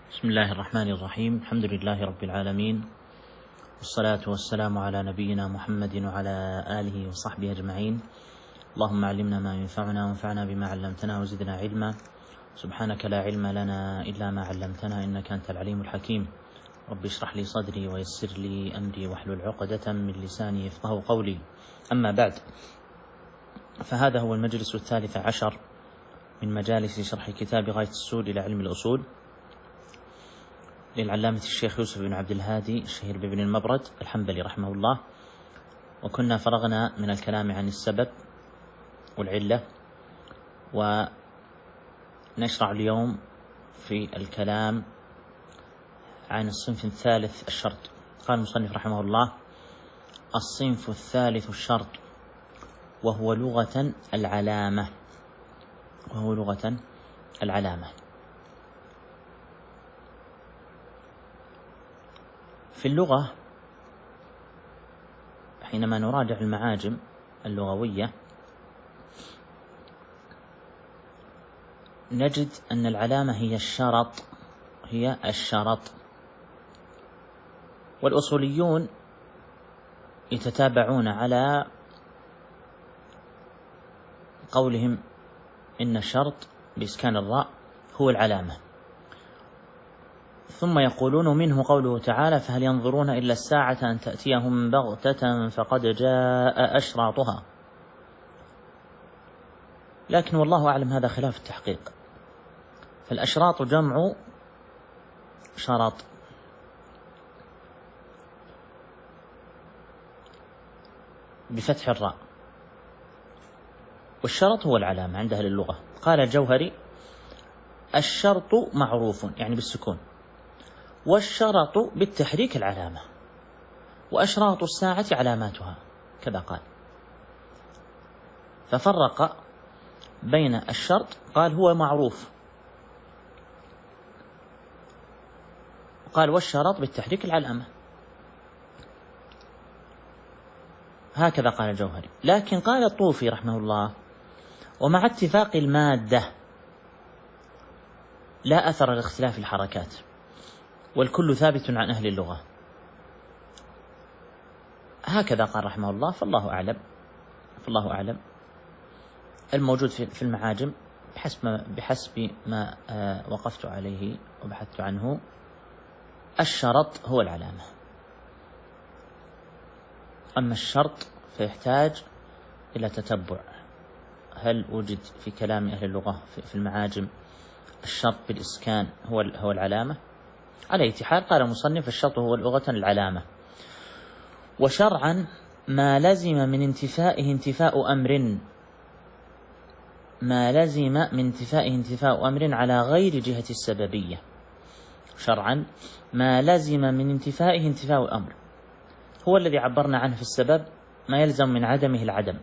بسم الله الرحمن الرحيم. الحمد لله رب العالمين، والصلاة والسلام على نبينا محمد وعلى آله وصحبه أجمعين. اللهم علمنا ما ينفعنا وانفعنا بما علمتنا وزدنا علما. سبحانك لا علم لنا إلا ما علمتنا إنك أنت العليم الحكيم. رب اشرح لي صدري ويسر لي أمري واحلل عقدة من لساني يفقهوا قولي. أما بعد، فهذا هو المجلس 13 من مجالس شرح كتاب غاية السود إلى علم الأصول للعلامة الشيخ يوسف بن عبد الهادي الشهير بابن المبرد الحنبلي رحمه الله. وكنا فرغنا من الكلام عن السبب والعلة، ونشرع اليوم في الكلام عن الصنف الثالث الشرط. قال المصنف رحمه الله: الصنف الثالث الشرط، وهو لغة العلامة. وهو لغة العلامة. في اللغة حينما نراجع المعاجم اللغوية نجد أن العلامة هي الشرط. والأصوليون يتتابعون على قولهم إن الشرط بإسكان الراء هو العلامة، ثم يقولون منه قوله تعالى: فهل ينظرون إلا الساعة أن تأتيهم بغتة فقد جاء أشراطها. لكن والله أعلم هذا خلاف التحقيق، فالأشراط جمع شرط، بفتح الراء، والشرط هو العلامة عند أهل اللغة. قال الجوهري: الشرط معروف يعني بالسكون، والشرط بالتحريك العلامة، وأشراط الساعة علاماتها، كذا قال. ففرق بين الشرط، قال هو معروف، قال والشرط بالتحريك العلامة، هكذا قال الجوهري. لكن قال الطوفي رحمه الله: ومع اتفاق المادة لا أثر لاختلاف الحركات، والكل ثابت عن أهل اللغة. هكذا قال رحمه الله، فالله أعلم. الموجود في المعاجم بحسب ما وقفت عليه وبحثت عنه، الشرط هو العلامة. أما الشرط فيحتاج إلى تتبع، هل وجد في كلام أهل اللغة في المعاجم الشرط بالإسكان هو العلامة؟ على أي حال، قال المصنف: الشرط هو لغة العلامة. وشرعا ما لزم من انتفائه انتفاء أمر على غير جهة السببية. شرعا ما لزم من انتفائه انتفاء أمر هو الذي عبرنا عنه في السبب، ما يلزم من عدمه العدم.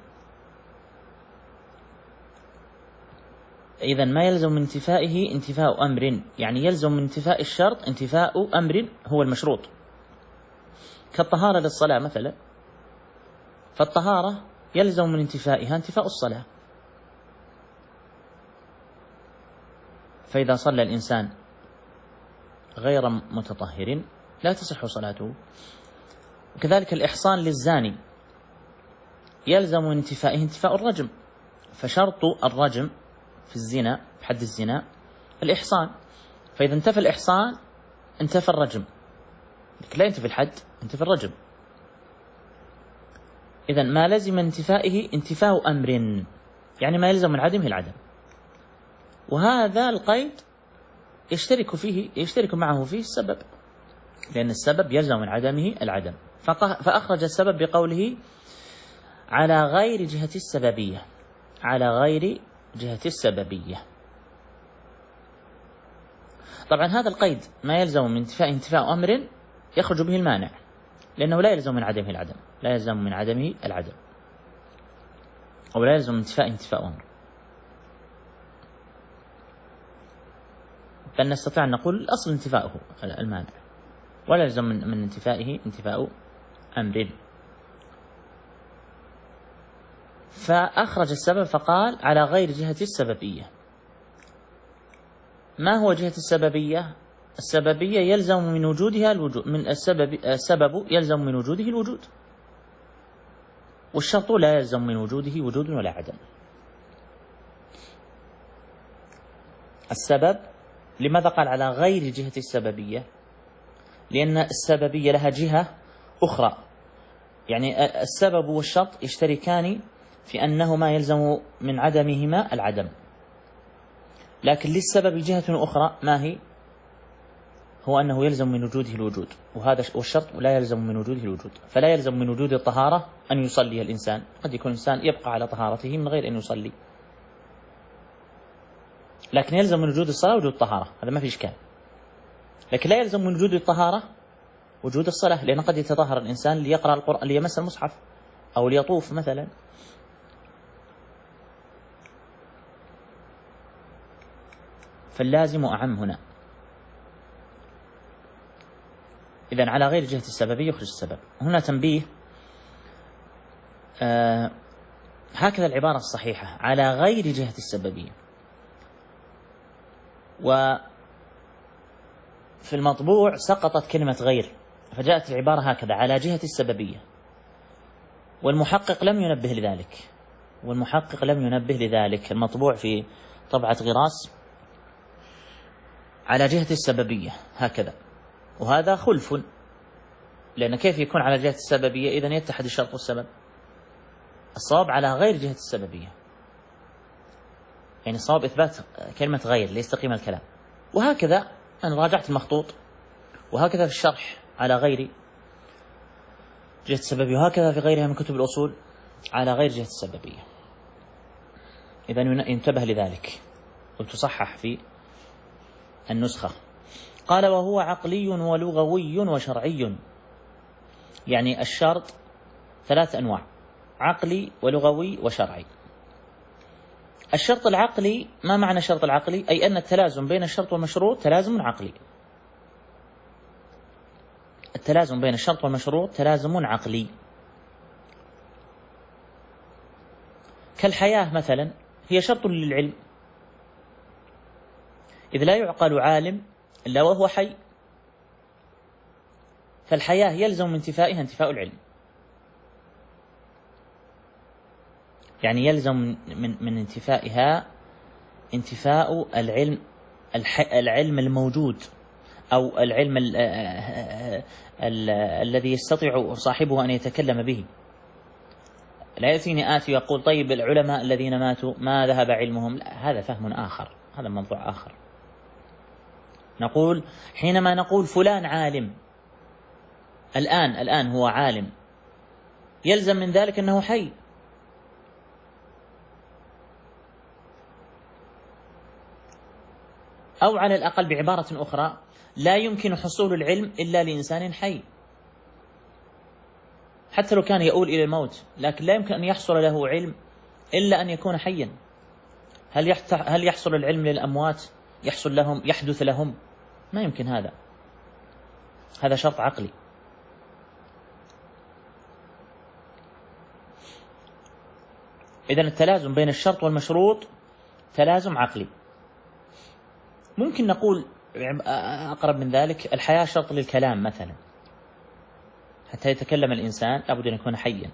إذن ما يلزم من انتفائه انتفاء أمر، يعني يلزم من انتفاء الشرط انتفاء أمر هو المشروط، كالطهارة للصلاة مثلا، فالطهارة يلزم من انتفائها انتفاء الصلاة. فإذا صلى الإنسان غير متطهر لا تصح صلاته. وكذلك الإحصان للزاني يلزم من انتفائه انتفاء الرجم، فشرط الرجم في الزنا بحد الزنا الإحصان، فإذا انتفى الإحصان انتفى الرجم، لكن لا ينتفي الحد، انتفى الرجم. إذن ما لزم انتفائه انتفاء أمر، يعني ما يلزم من عدمه العدم. وهذا القيد يشترك معه فيه السبب، لأن السبب يلزم من عدمه العدم. فأخرج السبب بقوله: على غير جهة السببية. طبعا هذا القيد ما يلزم من انتفاء أمر يخرج به المانع، لأنه لا يلزم من عدمه العدم، أو لا يلزم من انتفاء أمر. بل نستطيع أن نقول الأصل انتفاؤه المانع، ولا يلزم من انتفائه انتفاء أمر. فأخرج السبب فقال: على غير جهة السببية. ما هو جهة السببية؟ السببية يلزم من وجودها الوجود، من السبب يلزم من وجوده الوجود، والشرط لا يلزم من وجوده وجود ولا عدم. السبب لماذا قال على غير جهة السببية؟ لأن السببية لها جهة أخرى، يعني السبب والشرط يشتركان في أنهما يلزم من عدمهما العدم، لكن للسبب جهة أخرى، ما هي؟ هو أنه يلزم من وجوده الوجود، والشرط لا يلزم من وجوده الوجود. فلا يلزم من وجود الطهارة أن يصلي الإنسان، قد يكون الإنسان يبقى على طهارته من غير أن يصلي، لكن يلزم من وجود الصلاة وجود الطهارة، هذا ما في إشكال. لكن لا يلزم من وجود الطهارة وجود الصلاة، لأن قد يتطهر الإنسان ليقرأ القرآن، ليمس المصحف، أو ليطوف مثلا. فاللازم أعم هنا. إذن على غير جهة السببية يخرج السبب. هنا تنبيه، هكذا العبارة الصحيحة على غير جهة السببية، وفي المطبوع سقطت كلمة غير، فجاءت العبارة هكذا على جهة السببية، والمحقق لم ينبه لذلك، المطبوع في طبعة غراس على جهة السببية هكذا، وهذا خلف، لأن كيف يكون على جهة السببية؟ إذن يتحد الشرط والسبب. الصواب على غير جهة السببية، يعني الصواب إثبات كلمة غير ليستقيم الكلام. وهكذا أنا راجعت المخطوط، وهكذا في الشرح على غير جهة السببية، وهكذا في غيرها من كتب الأصول على غير جهة السببية. إذن ينتبه لذلك، وتصحح في النسخة. قال: وهو عقلي ولغوي وشرعي. يعني الشرط 3 أنواع: عقلي ولغوي وشرعي. الشرط العقلي، ما معنى الشرط العقلي؟ أي أن التلازم بين الشرط والمشروط تلازم عقلي. التلازم بين الشرط والمشروط تلازم عقلي. كالحياة مثلا، هي شرط للعلم، إذ لا يعقل عالم إلا وهو حي، فالحياة يلزم من انتفائها انتفاء العلم، يعني يلزم من انتفائها انتفاء العلم الموجود، أو العلم الذي يستطيع صاحبه أن يتكلم به. لا يأتيني آتي ويقول: طيب العلماء الذين ماتوا ما ذهب علمهم؟ لا، هذا فهم آخر، هذا موضوع آخر. نقول حينما نقول فلان عالم، الآن هو عالم، يلزم من ذلك أنه حي، أو على الأقل بعبارة أخرى، لا يمكن حصول العلم إلا لإنسان حي، حتى لو كان يؤول إلى الموت، لكن لا يمكن أن يحصل له علم إلا أن يكون حيا. هل يحصل العلم للأموات؟ يحدث لهم؟ ما يمكن هذا شرط عقلي. إذن التلازم بين الشرط والمشروط تلازم عقلي. ممكن نقول أقرب من ذلك: الحياة شرط للكلام مثلا، حتى يتكلم الإنسان لابد أن يكون حيا.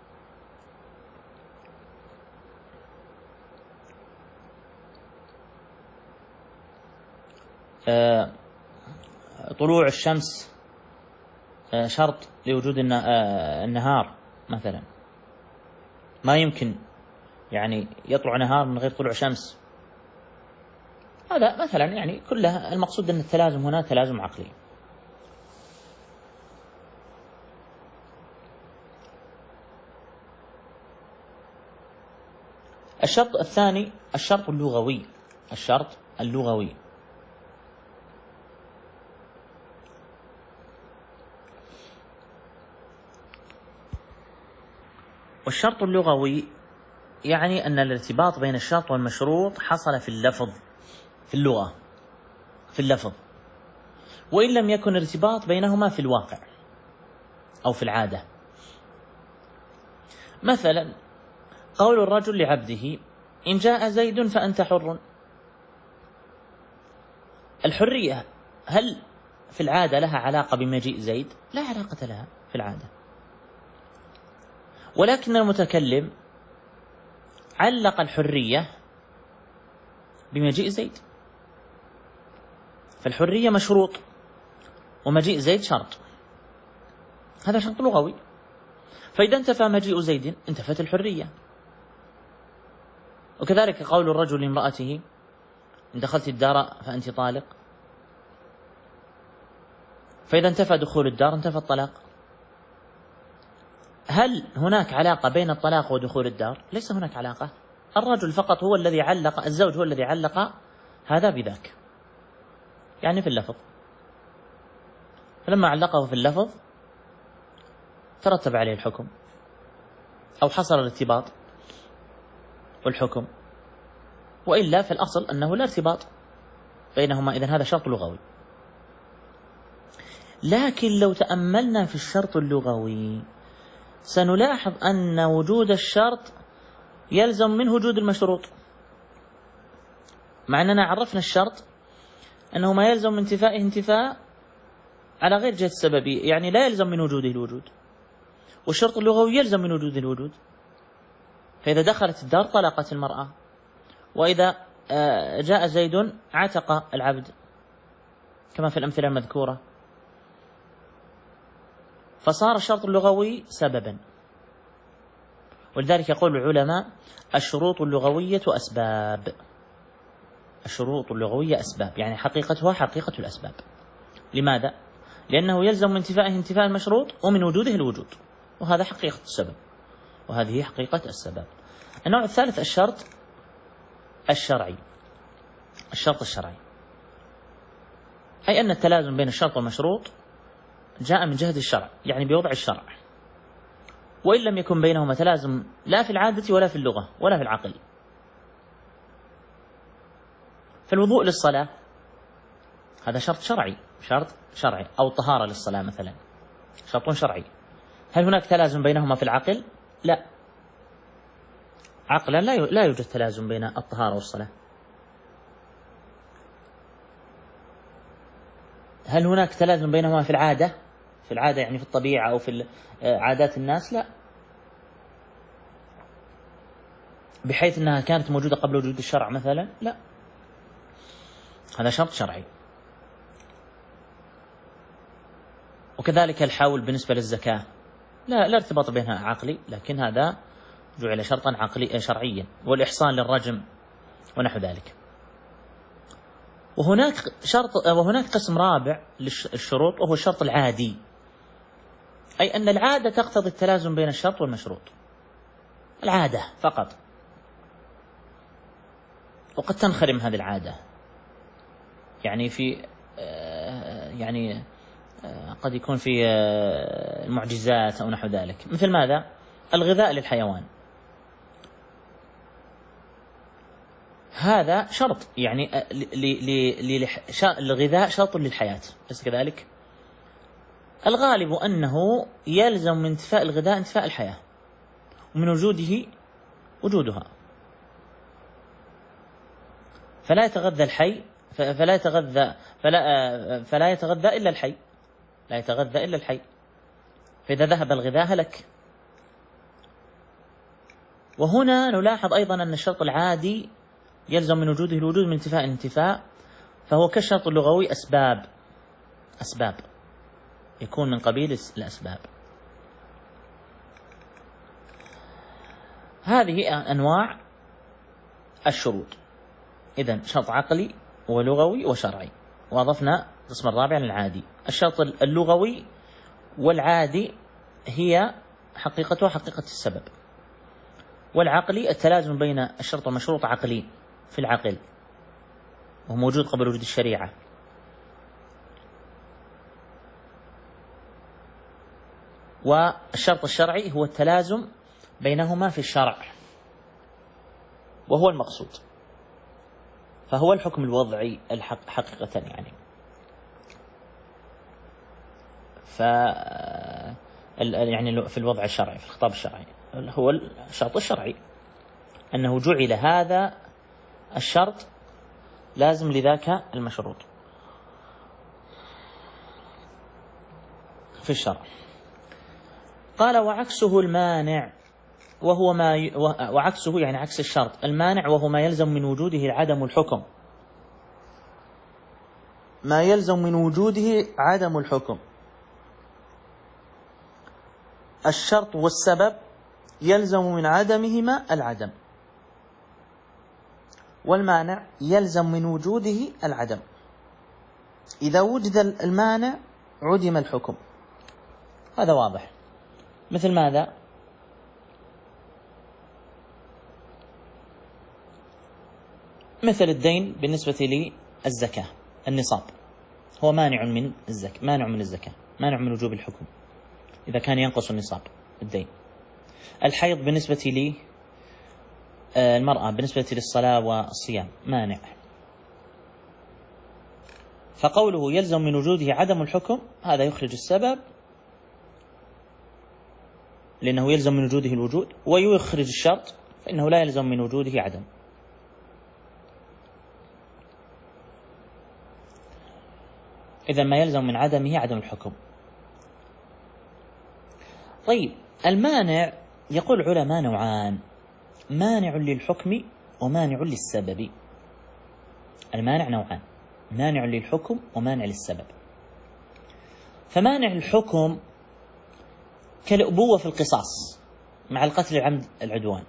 طلوع الشمس شرط لوجود النهار مثلا، ما يمكن يعني يطلع نهار من غير طلوع شمس. هذا مثلا يعني كلها المقصود أن التلازم هنا تلازم عقلي. الشرط الثاني الشرط اللغوي. والشرط اللغوي يعني أن الارتباط بين الشرط والمشروط حصل في اللفظ، في اللغة، في اللفظ، وإن لم يكن ارتباط بينهما في الواقع أو في العادة. مثلا قول الرجل لعبده: إن جاء زيد فأنت حر. الحرية هل في العادة لها علاقة بمجيء زيد؟ لا علاقة لها في العادة، ولكن المتكلم علق الحرية بمجيء زيد، فالحرية مشروط ومجيء زيد شرط، هذا شرط لغوي. فإذا انتفى مجيء زيد انتفت الحرية. وكذلك قول الرجل لامرأته إن دخلت الدار فأنت طالق، فإذا انتفى دخول الدار انتفى الطلاق. هل هناك علاقة بين الطلاق ودخول الدار؟ ليس هناك علاقة، الرجل فقط هو الذي علق، الزوج هو الذي علق هذا بذاك، يعني في اللفظ، فلما علقه في اللفظ ترتب عليه الحكم أو حصل الارتباط والحكم، وإلا في الأصل أنه لا ارتباط بينهما، إذن هذا شرط لغوي. لكن لو تأملنا في الشرط اللغوي سنلاحظ أن وجود الشرط يلزم منه وجود المشروط، مع أننا عرفنا الشرط أنه ما يلزم من انتفائه انتفاء على غير جهة السببية، يعني لا يلزم من وجوده الوجود، والشرط اللغوي يلزم من وجود الوجود. فإذا دخلت الدار طلقت المرأة، وإذا جاء زيد عتق العبد كما في الأمثلة المذكورة، فصار الشرط اللغوي سببا. ولذلك يقول العلماء الشروط اللغوية أسباب، الشروط اللغوية أسباب، يعني حقيقتها حقيقة الأسباب. لماذا؟ لأنه يلزم من انتفائه انتفاء المشروط ومن وجوده الوجود، وهذا حقيقة السبب، وهذه حقيقة السبب. النوع الثالث الشرط الشرعي. الشرط الشرعي أي أن التلازم بين الشرط والمشروط جاء من جهة الشرع، يعني بوضع الشرع، وإن لم يكن بينهما تلازم لا في العادة ولا في اللغة ولا في العقل. فالوضوء للصلاة هذا شرط شرعي، شرط شرعي، أو الطهارة للصلاة مثلا شرط شرعي. هل هناك تلازم بينهما في العقل؟ لا، عقلا لا يوجد تلازم بين الطهارة والصلاة. هل هناك تلازم بينهما في العادة؟ في العادة يعني في الطبيعة أو في عادات الناس؟ لا، بحيث أنها كانت موجودة قبل وجود الشرع مثلا؟ لا، هذا شرط شرعي. وكذلك الحول بالنسبة للزكاة لا ارتباط بينها عقلي، لكن هذا جعل شرطا عقلي شرعيا، والإحصان للرجم ونحو ذلك. وهناك قسم رابع للشروط، وهو الشرط العادي، أي أن العادة تقتضي التلازم بين الشرط والمشروط، العادة فقط، وقد تنخرم هذه العادة، يعني قد يكون في المعجزات أو نحو ذلك. مثل ماذا؟ الغذاء للحيوان، هذا شرط، يعني الغذاء شرط للحياة، بس كذلك الغالب أنه يلزم من انتفاء الغذاء انتفاء الحياة، ومن وجوده وجودها، فلا يتغذى الحي فلا يتغذى إلا الحي، لا يتغذى إلا الحي، فإذا ذهب الغذاء هلك. وهنا نلاحظ أيضا أن الشرط العادي يلزم من وجوده الوجود من انتفاء الانتفاء، فهو كالشرط اللغوي أسباب يكون من قبيل الأسباب. هذه أنواع الشروط، إذن شرط عقلي ولغوي وشرعي، وأضفنا القسم الرابع للعادي. الشرط اللغوي والعادي هي حقيقته حقيقة السبب، والعقلي التلازم بين الشرط والمشروط عقلي في العقل، وهو موجود قبل وجود الشريعة. والشرط الشرعي هو التلازم بينهما في الشرع، وهو المقصود، فهو الحكم الوضعي حقيقة، يعني في الوضع الشرعي، في الخطاب الشرعي، هو الشرط الشرعي أنه جعل هذا الشرط لازم لذاك المشروط. في الشرع. قال وعكسه المانع وهو وعكسه يعني عكس الشرط المانع وهو ما يلزم من وجوده عدم الحكم. ما يلزم من وجوده عدم الحكم. الشرط والسبب يلزم من عدمهما العدم، والمانع يلزم من وجوده العدم. إذا وجد المانع عدم الحكم، هذا واضح. مثل ماذا؟ مثل الدين بالنسبة للزكاة، النصاب هو مانع من الزكاة، مانع من وجوب الحكم إذا كان ينقص النصاب الدين. الحيض بالنسبة للمرأة بالنسبة للصلاة والصيام مانع. فقوله يلزم من وجوده عدم الحكم هذا يخرج السبب لأنه يلزم من وجوده الوجود، ويخرج الشرط فإنه لا يلزم من وجوده عدم. إذا ما يلزم من عدمه عدم الحكم. طيب المانع يقول العلماء نوعان: مانع للحكم ومانع للسبب. المانع نوعان: مانع للحكم ومانع للسبب. فمانع الحكم كالأبوة في القصاص مع القتل العمد العدوان.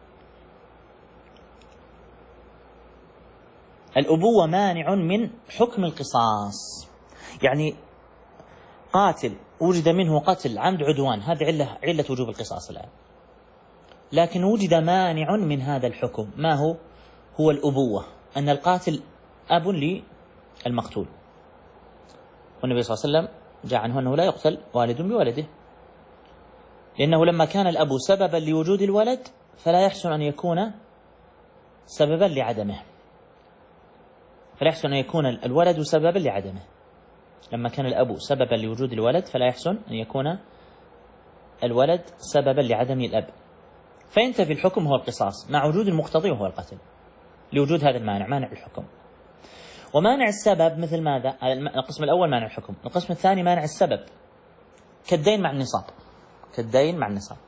الأبوة مانع من حكم القصاص، يعني قاتل وجد منه قتل عمد عدوان، هذه علة وجوب القصاص الآن، لكن وجد مانع من هذا الحكم. ما هو؟ هو الأبوة، أن القاتل أب للمقتول، والنبي صلى الله عليه وسلم جاء عنه أنه لا يقتل والد بولده، لأنه لما كان الأب سببا لوجود الولد فلا يحسن أن يكون سببا لعدمه، فلا يحسن أن يكون الولد سببا لعدمه. لما كان الأب سببا لوجود الولد فلا يحسن أن يكون الولد سببا لعدم الأب، فينتفي الحكم هو القصاص مع وجود المقتضي وهو القتل لوجود هذا المانع، مانع الحكم. ومانع السبب مثل ماذا؟ القسم الأول مانع الحكم، القسم الثاني مانع السبب كالدين مع النصاب. كالدين مع النصاب.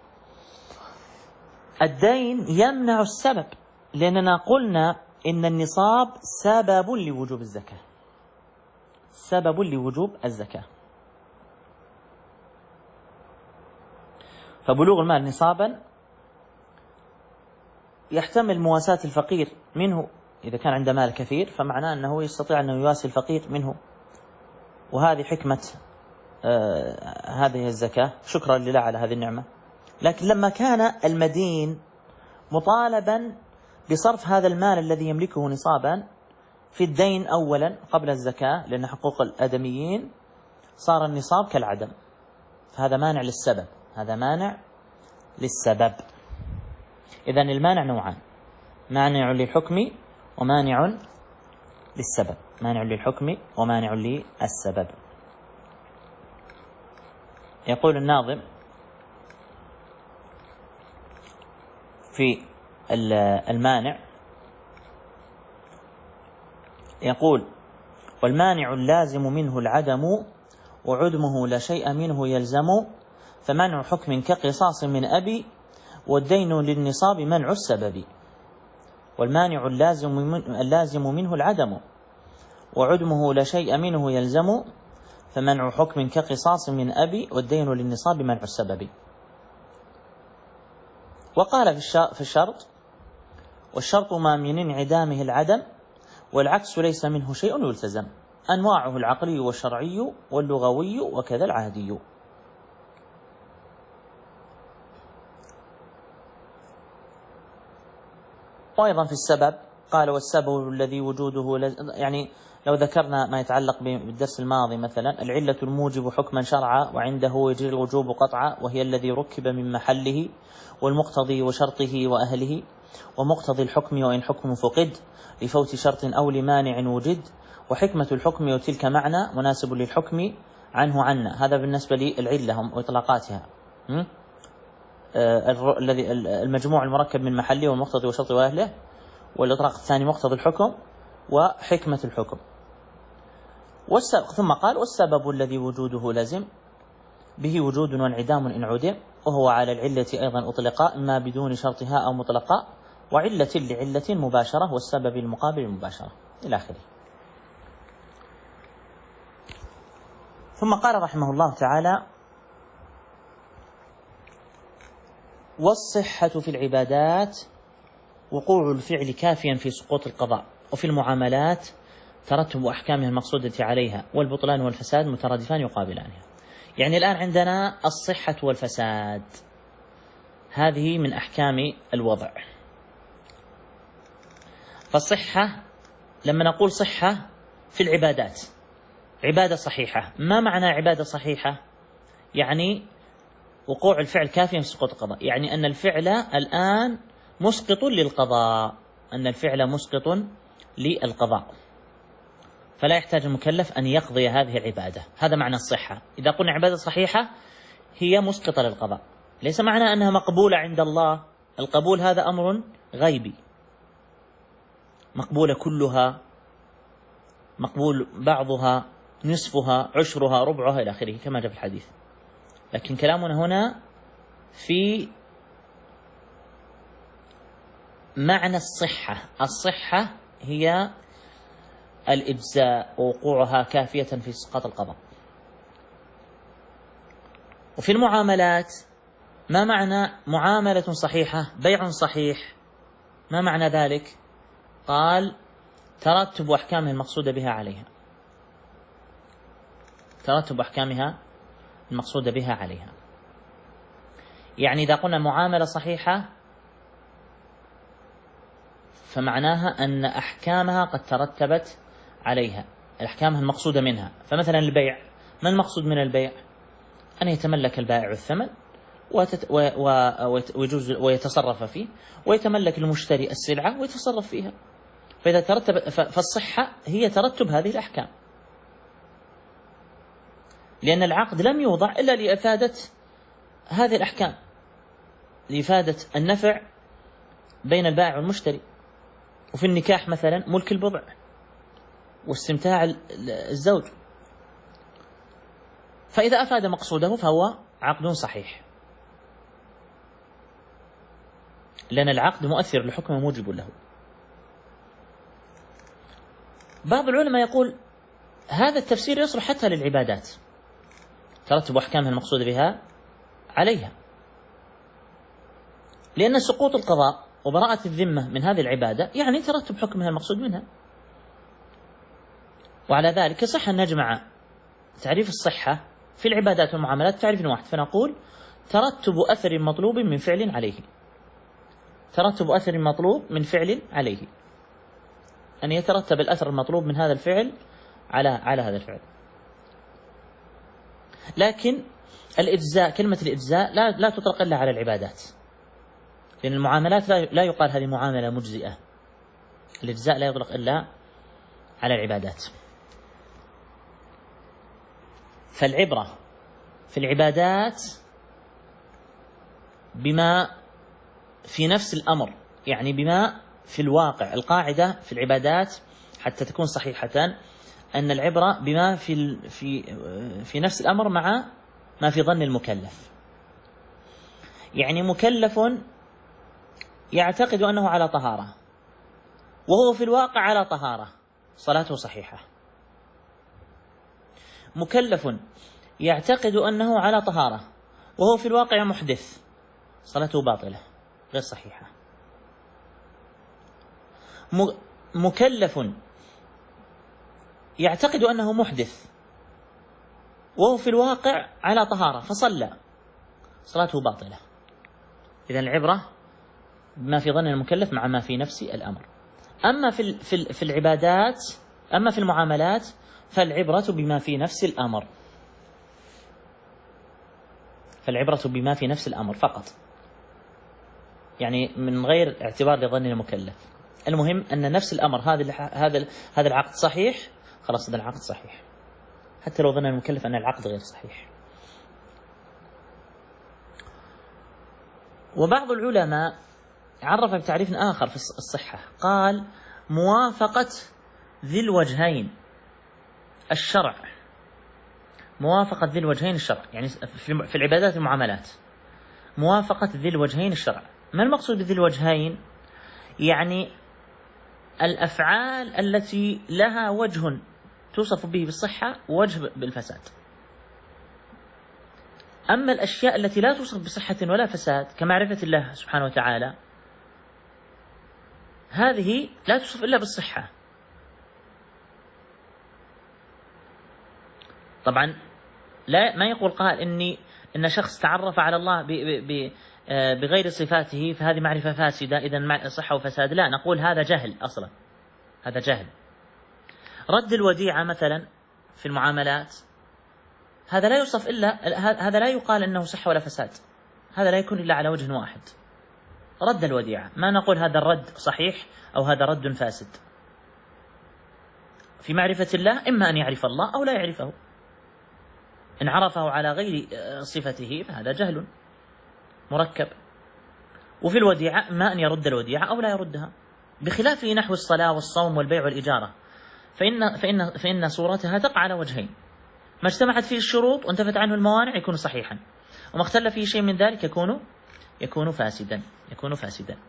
الدين يمنع السبب، لأننا قلنا إن النصاب سبب لوجوب الزكاة، سبب لوجوب الزكاة. فبلوغ المال نصابا يحتمل مواساة الفقير منه إذا كان عنده مال كثير، فمعناه أنه يستطيع أنه يواسي الفقير منه، وهذه حكمة هذه الزكاة، شكرا لله على هذه النعمة. لكن لما كان المدين مطالبا بصرف هذا المال الذي يملكه نصابا في الدين أولا قبل الزكاة لأن حقوق الآدميين، صار النصاب كالعدم، فهذا مانع للسبب، هذا مانع للسبب. إذن المانع نوعان: مانع للحكم ومانع للسبب، مانع للحكم ومانع للسبب. يقول الناظم في المانع، يقول: والمانع اللازم منه العدم وعدمه لا شيء منه يلزم، فمنع حكم كقصاص من أبي والدين للنصاب منع السبب. والمانع اللازم منه العدم وعدمه لا شيء منه يلزم، فمنع حكم كقصاص من أبي والدين للنصاب منع السبب. وقال في الشرط: والشرط ما من انعدامه العدم والعكس ليس منه شيء يلتزم، أنواعه العقلي والشرعي واللغوي وكذا العهدي. وأيضا في السبب قال: والسبب الذي وجوده يعني لو ذكرنا ما يتعلق بالدرس الماضي مثلا: العلة الموجب حكما شرعا وعنده يجري الوجوب قطعا، وهي الذي ركب من محله، والمقتضي وشرطه وأهله، ومقتضي الحكم وإن حكم فقد لفوت شرط أو لمانع وجد، وحكمة الحكم وتلك معنى مناسب للحكم عنه عنا. هذا بالنسبة للعلة وإطلاقاتها، الذي المجموع المركب من محله والمقتضي وشرطه وأهله، والإطلاق الثاني مقتضي الحكم وحكمة الحكم. ثم قال: والسبب الذي وجوده لازم به وجود وانعدام إن عدم، وهو على العلة أيضا أطلقا إما بدون شرطها أو مطلقا، وعلة لعلة مباشرة، والسبب المقابل المباشرة إلى آخره. ثم قال رحمه الله تعالى: والصحة في العبادات وقوع الفعل كافيا في سقوط القضاء، وفي المعاملات ترتب أحكامها المقصودة عليها، والبطلان والفساد مترادفان يقابلانها. يعني الآن عندنا الصحة والفساد، هذه من أحكام الوضع. فالصحة لما نقول صحة في العبادات، عبادة صحيحة، ما معنى عبادة صحيحة؟ يعني وقوع الفعل كافيا في سقوط القضاء، يعني أن الفعل الآن مسقط للقضاء، أن الفعل مسقط للقضاء، فلا يحتاج المكلف أن يقضي هذه العبادة. هذا معنى الصحة. إذا قلنا عبادة صحيحة هي مسقطة للقضاء، ليس معنى أنها مقبولة عند الله. القبول هذا أمر غيبي، مقبولة كلها، مقبول بعضها، نصفها، عشرها، ربعها إلى آخره كما جاء في الحديث. لكن كلامنا هنا في معنى الصحة. الصحة هي الإجزاء ووقوعها كافية في إسقاط القضاء. وفي المعاملات، ما معنى معاملة صحيحة؟ بيع صحيح، ما معنى ذلك؟ قال: ترتب أحكامها المقصودة بها عليها، ترتب أحكامها المقصودة بها عليها. يعني إذا قلنا معاملة صحيحة فمعناها أن أحكامها قد ترتبت عليها، الأحكام المقصودة منها. فمثلا البيع، ما المقصود من البيع؟ أن يتملك البائع الثمن ويجوز ويتصرف فيه، ويتملك المشتري السلعة ويتصرف فيها. فإذا ترتب، فالصحة هي ترتب هذه الأحكام، لأن العقد لم يوضع إلا لإفادة هذه الأحكام، لإفادة النفع بين البائع والمشتري. وفي النكاح مثلا ملك البضع واستمتاع الزوج، فإذا أفاد مقصوده فهو عقد صحيح، لأن العقد مؤثر لحكم موجب له. بعض العلماء يقول هذا التفسير يصلح حتى للعبادات، ترتب أحكامها المقصود بها عليها، لأن سقوط القضاء وبراءة الذمة من هذه العبادة يعني ترتب حكمها المقصود منها. وعلى ذلك يصح أن نجمع تعريف الصحة في العبادات والمعاملات تعريف واحد، فنقول ترتب أثر مطلوب من فعل عليه، ترتب أثر مطلوب من فعل عليه، أن يترتب الأثر المطلوب من هذا الفعل على هذا الفعل. لكن الإجزاء، كلمة الإجزاء لا تطلق إلا على العبادات، لأن المعاملات لا يقال هذه معاملة مجزئة. الإجزاء لا يطلق إلا على العبادات. فالعبرة في العبادات بما في نفس الأمر، يعني بما في الواقع. القاعدة في العبادات حتى تكون صحيحة أن العبرة بما في نفس الأمر مع ما في ظن المكلف. يعني مكلف يعتقد أنه على طهارة وهو في الواقع على طهارة، صلاته صحيحة. مكلف يعتقد أنه على طهارة وهو في الواقع محدث، صلاته باطلة غير صحيحة. مكلف يعتقد أنه محدث وهو في الواقع على طهارة فصلى، صلاته باطلة. إذن العبرة بما في ظن المكلف مع ما في نفس الأمر. أما في العبادات، أما في المعاملات فالعبرة بما في نفس الأمر، فالعبرة بما في نفس الأمر فقط، يعني من غير اعتبار لظن المكلف. المهم أن نفس الأمر، هذا العقد صحيح، خلاص هذا العقد صحيح، حتى لو ظن المكلف أن العقد غير صحيح. وبعض العلماء عرف بتعريف آخر في الصحة، قال موافقة ذي الوجهين، الشرع موافقة ذي الوجهين الشرع، يعني في العبادات والمعاملات موافقة ذي الوجهين الشرع. ما المقصود بذي الوجهين؟ يعني الأفعال التي لها وجه توصف به بالصحة ووجه بالفساد. أما الأشياء التي لا توصف بصحة ولا فساد كمعرفة الله سبحانه وتعالى، هذه لا توصف إلا بالصحة. طبعا ما يقول قائل إن شخص تعرف على الله بغير صفاته فهذه معرفة فاسدة إذن صحة وفساد، لا، نقول هذا جهل أصلا، هذا جهل. رد الوديعة مثلا في المعاملات هذا لا يوصف هذا لا يقال أنه صحة ولا فساد، هذا لا يكون إلا على وجه واحد، رد الوديعة. ما نقول هذا الرد صحيح أو هذا رد فاسد. في معرفة الله إما أن يعرف الله أو لا يعرفه، إن عرفه على غير صفته فهذا جهل مركب. وفي الوديعة إما أن يرد الوديعة أو لا يردها، بخلاف نحو الصلاة والصوم والبيع والإجارة، فإن صورتها تقع على وجهين: ما اجتمعت فيه الشروط وانتفت عنه الموانع يكون صحيحا، وما اختل فيه شيء من ذلك يكون فاسدا.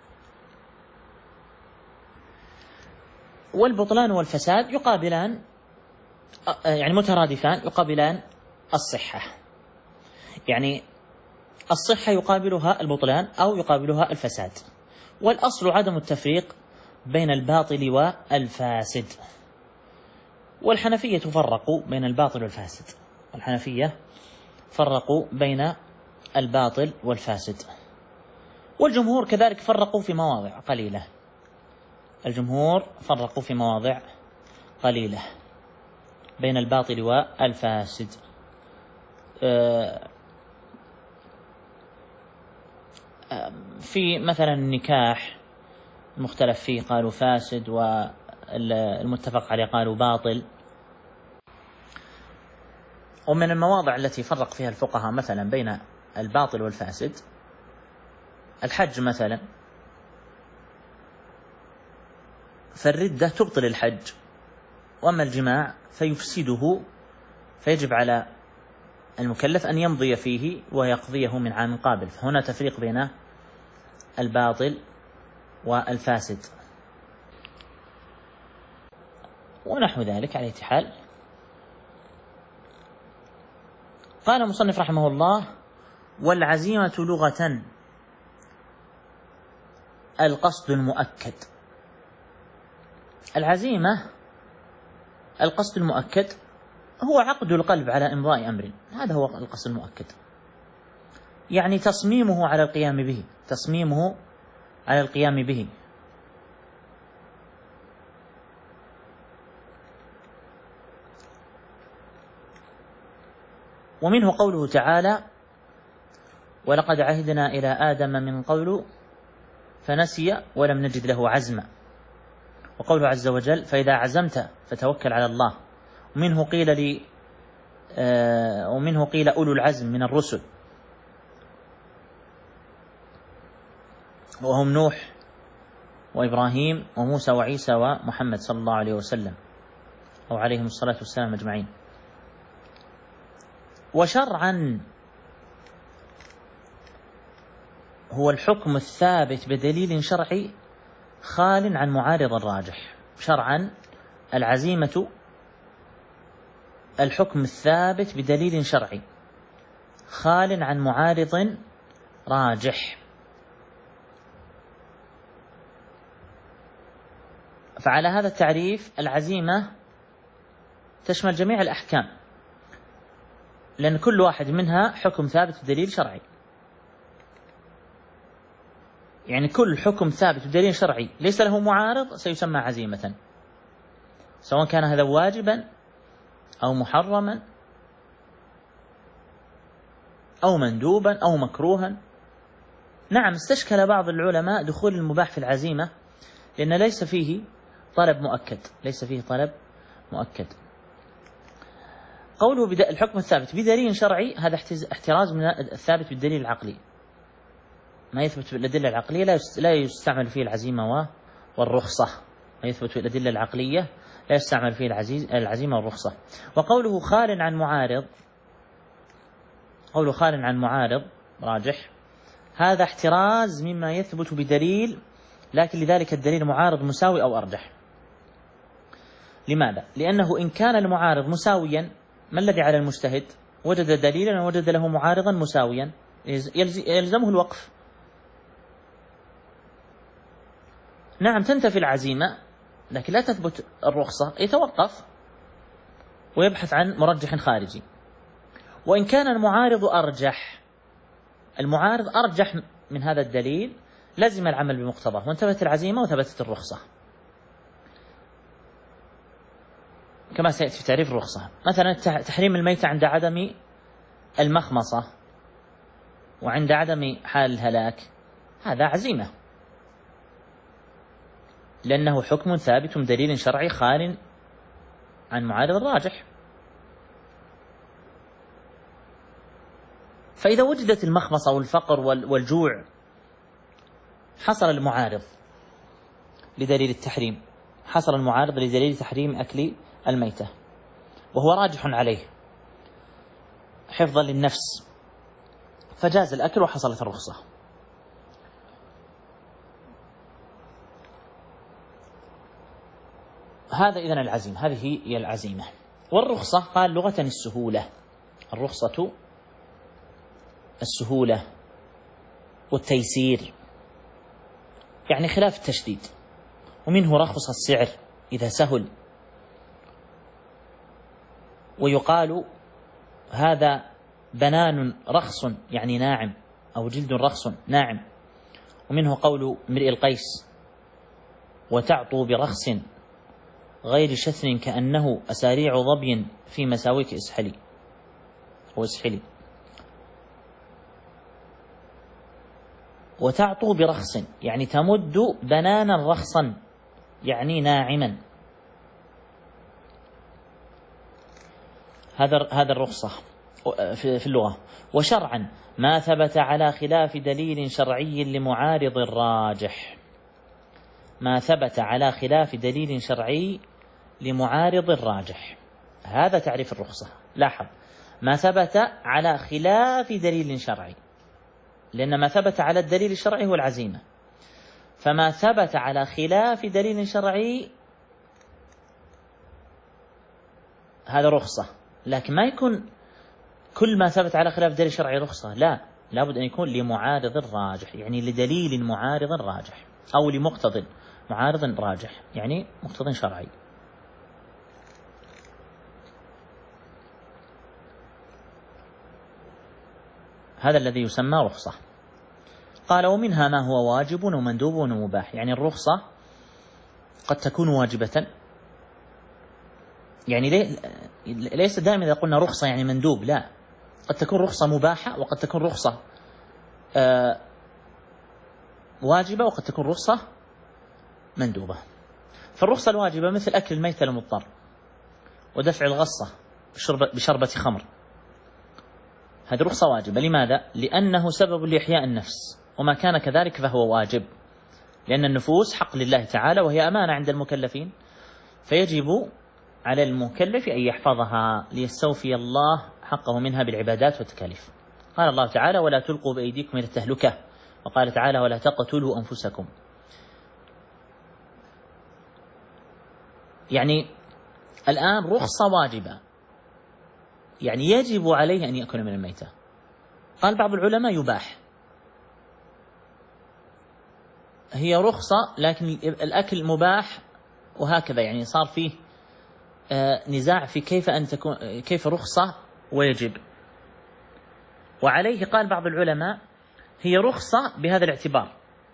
والبطلان والفساد يقابلان، يعني مترادفان، يقابلان الصحة. يعني الصحة يقابلها البطلان أو يقابلها الفساد، والأصل عدم التفريق بين الباطل والفاسد. والحنفية فرقوا بين الباطل والفاسد، الحنفية فرقوا بين الباطل والفاسد. والجمهور كذلك فرقوا في مواضع قليلة، الجمهور فرقوا في مواضع قليلة بين الباطل والفاسد. في مثلا النكاح المختلف فيه قالوا فاسد، والمتفق عليه قالوا باطل. ومن المواضع التي فرق فيها الفقهاء مثلا بين الباطل والفاسد الحج مثلا، فالردة تبطل الحج، وأما الجماع فيفسده، فيجب على المكلف أن يمضي فيه ويقضيه من عام قابل. فهنا تفريق بين الباطل والفاسد ونحو ذلك. على أي حال، قال المصنف رحمه الله: والعزيمة لغة القصد المؤكد. العزيمة القصد المؤكد هو عقد القلب على إمضاء أمر، هذا هو القصد المؤكد، يعني تصميمه على القيام به، تصميمه على القيام به. ومنه قوله تعالى: ولقد عهدنا إلى آدم من قبل فنسي ولم نجد له عزما. وقوله عز وجل: فإذا عزمت فتوكل على الله. ومنه قيل أولو العزم من الرسل، وهم نوح وإبراهيم وموسى وعيسى ومحمد صلى الله عليه وسلم، أو عليهم الصلاة والسلام أجمعين. وشرعا هو الحكم الثابت بدليل شرعي خال عن معارض الراجح. شرعا العزيمة الحكم الثابت بدليل شرعي خال عن معارض راجح. فعلى هذا التعريف العزيمة تشمل جميع الأحكام، لأن كل واحد منها حكم ثابت بدليل شرعي. يعني كل حكم ثابت بدليل شرعي ليس له معارض سيسمى عزيمة، سواء كان هذا واجبا أو محرما أو مندوبا أو مكروها. نعم، استشكل بعض العلماء دخول المباح في العزيمة لأن ليس فيه طلب مؤكد، ليس فيه طلب مؤكد. قوله الحكم الثابت بدليل شرعي، هذا احتراز من الثابت بالدليل العقلي. ما يثبت بالأدلة العقلية لا يستعمل فيه العزيمة والرخصة، ما يثبت بالأدلة العقلية لا يستعمل فيه العزيمة والرخصة. وقوله خال عن معارض، قول خال عن معارض راجح، هذا احتراز مما يثبت بدليل، لكن لذلك الدليل معارض مساوي أو أرجح. لماذا؟ لأنه إن كان المعارض مساويا، ما الذي على المجتهد؟ وجد دليلا ووجد له معارضا مساويا، يلزمه الوقف. نعم تنتفي العزيمة لكن لا تثبت الرخصة، يتوقف ويبحث عن مرجح خارجي. وإن كان المعارض أرجح، المعارض أرجح من هذا الدليل، لازم العمل بمقتضاه، وانتفت العزيمة وثبتت الرخصة. كما سيأتي في تعريف الرخصة، مثلا تحريم الميتة عند عدم المخمصة وعند عدم حال الهلاك، هذا عزيمة، لأنه حكم ثابت بدليل شرعي خال عن معارض الراجح. فإذا وجدت المخمصة والفقر والجوع، حصل المعارض لدليل التحريم، حصل المعارض لدليل تحريم أكل الميتة، وهو راجح عليه حفظا للنفس، فجاز الأكل وحصلت الرخصة. هذا إذن العزيمة، هذه هي العزيمة. والرخصة قال لغة السهولة، الرخصة السهولة والتيسير، يعني خلاف التشديد. ومنه رخص السعر إذا سهل، ويقال هذا بنان رخص يعني ناعم، أو جلد رخص ناعم. ومنه قول امرئ القيس: وتعطو برخص غير شثن كأنه أساريع ظبي في مساويك اسحلي واسحلي. وتعطو برخص يعني تمد بنانا رخصا يعني ناعما، هذا الرخصة في اللغة. وشرعا ما ثبت على خلاف دليل شرعي لمعارض الراجح، ما ثبت على خلاف دليل شرعي لمعارض الراجح، هذا تعريف الرخصة. لاحظ، ما ثبت على خلاف دليل شرعي، لأن ما ثبت على الدليل الشرعي هو العزيمة، فما ثبت على خلاف دليل شرعي هذا رخصة. لكن ما يكون كل ما ثبت على خلاف دليل شرعي رخصة، لا، لابد أن يكون لمعارض الراجح، يعني لدليل معارض راجح، أو لمقتضى معارض راجح يعني مقتضى شرعي. هذا الذي يسمى رخصة. قال: ومنها ما هو واجب ومندوب ومباح، يعني الرخصة قد تكون واجبة، يعني ليس دائما إذا قلنا رخصة يعني مندوب، لا، قد تكون رخصة مباحة، وقد تكون رخصة واجبة، وقد تكون رخصة مندوبة. فالرخصة الواجبة مثل أكل الميتة المضطر، ودفع الغصة بشربة خمر، هذه رخصة واجبة. لماذا؟ لأنه سبب لإحياء النفس، وما كان كذلك فهو واجب، لأن النفوس حق لله تعالى وهي أمانة عند المكلفين، فيجب على المكلف أن يحفظها ليستوفي الله حقه منها بالعبادات والتكاليف. قال الله تعالى: ولا تلقوا بأيديكم إلى التهلكة، وقال تعالى: ولا تقتلوا أنفسكم. يعني الآن رخصة واجبة، يعني يجب عليه أن يأكل من الميتة. قال بعض العلماء يباح، هي رخصة لكن الأكل مباح، وهكذا، يعني صار فيه نزاع في كيف رخصة ويجب. وعليه قال بعض العلماء هي رخصة بهذا الاعتبار،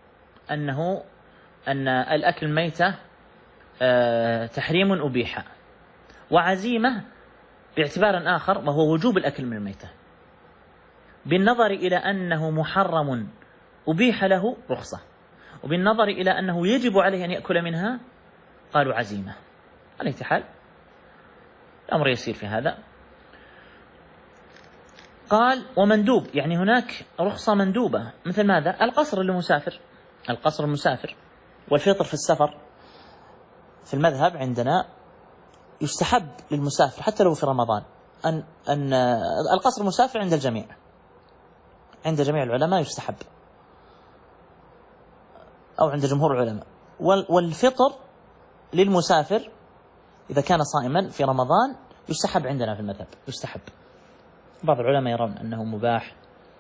أن الأكل الميتة تحريم أبيح، وعزيمة باعتبار آخر وهو وجوب الأكل من الميتة، بالنظر إلى أنه محرم أبيح له رخصة، وبالنظر إلى أنه يجب عليه أن يأكل منها قالوا عزيمة. على أي حال الأمر يسير في هذا. قال: ومندوب، يعني هناك رخصة مندوبة، مثل ماذا؟ القصر للمسافر، القصر المسافر، والفطر في السفر. في المذهب عندنا يستحب للمسافر حتى لو في رمضان أن القصر المسافر عند الجميع، عند جميع العلماء يستحب، أو عند جمهور العلماء. والفطر للمسافر إذا كان صائما في رمضان يستحب عندنا في المذهب، يستحب. بعض العلماء يرون أنه مباح.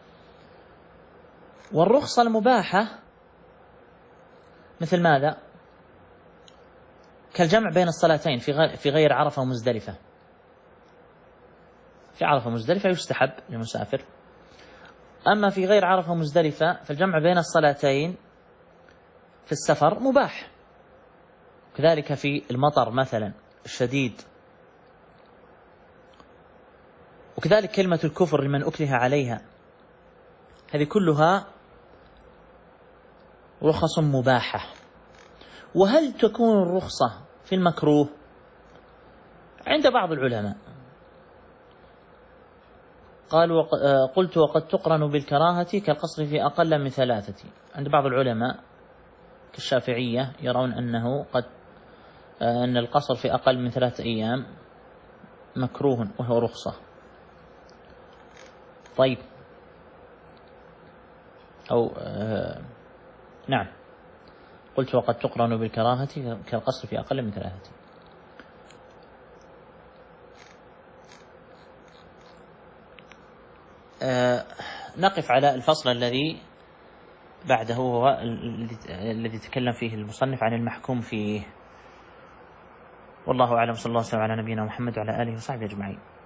والرخصة المباحة مثل ماذا؟ كالجمع بين الصلاتين في غير عرفة ومزدلفة. في عرفة ومزدلفة يستحب للمسافر، أما في غير عرفة ومزدلفة فالجمع بين الصلاتين في السفر مباح. كذلك في المطر مثلا الشديد. وكذلك كلمة الكفر لمن أكره عليها، هذه كلها رخص مباحة. وهل تكون الرخصة في المكروه؟ عند بعض العلماء قالوا قلت وقد تقرن بالكراهة كالقصر في أقل من 3. عند بعض العلماء كالشافعية يرون أن القصر في أقل من 3 أيام مكروه وهو رخصة. طيب، أو نعم، قلت وقد تقرن بالكراهة كالقصر في أقل من 3. نقف على الفصل الذي بعده، هو الذي تكلم فيه المصنف عن المحكوم فيه. والله أعلم، صلى الله وسلم على نبينا محمد وعلى آله وصحبه أجمعين.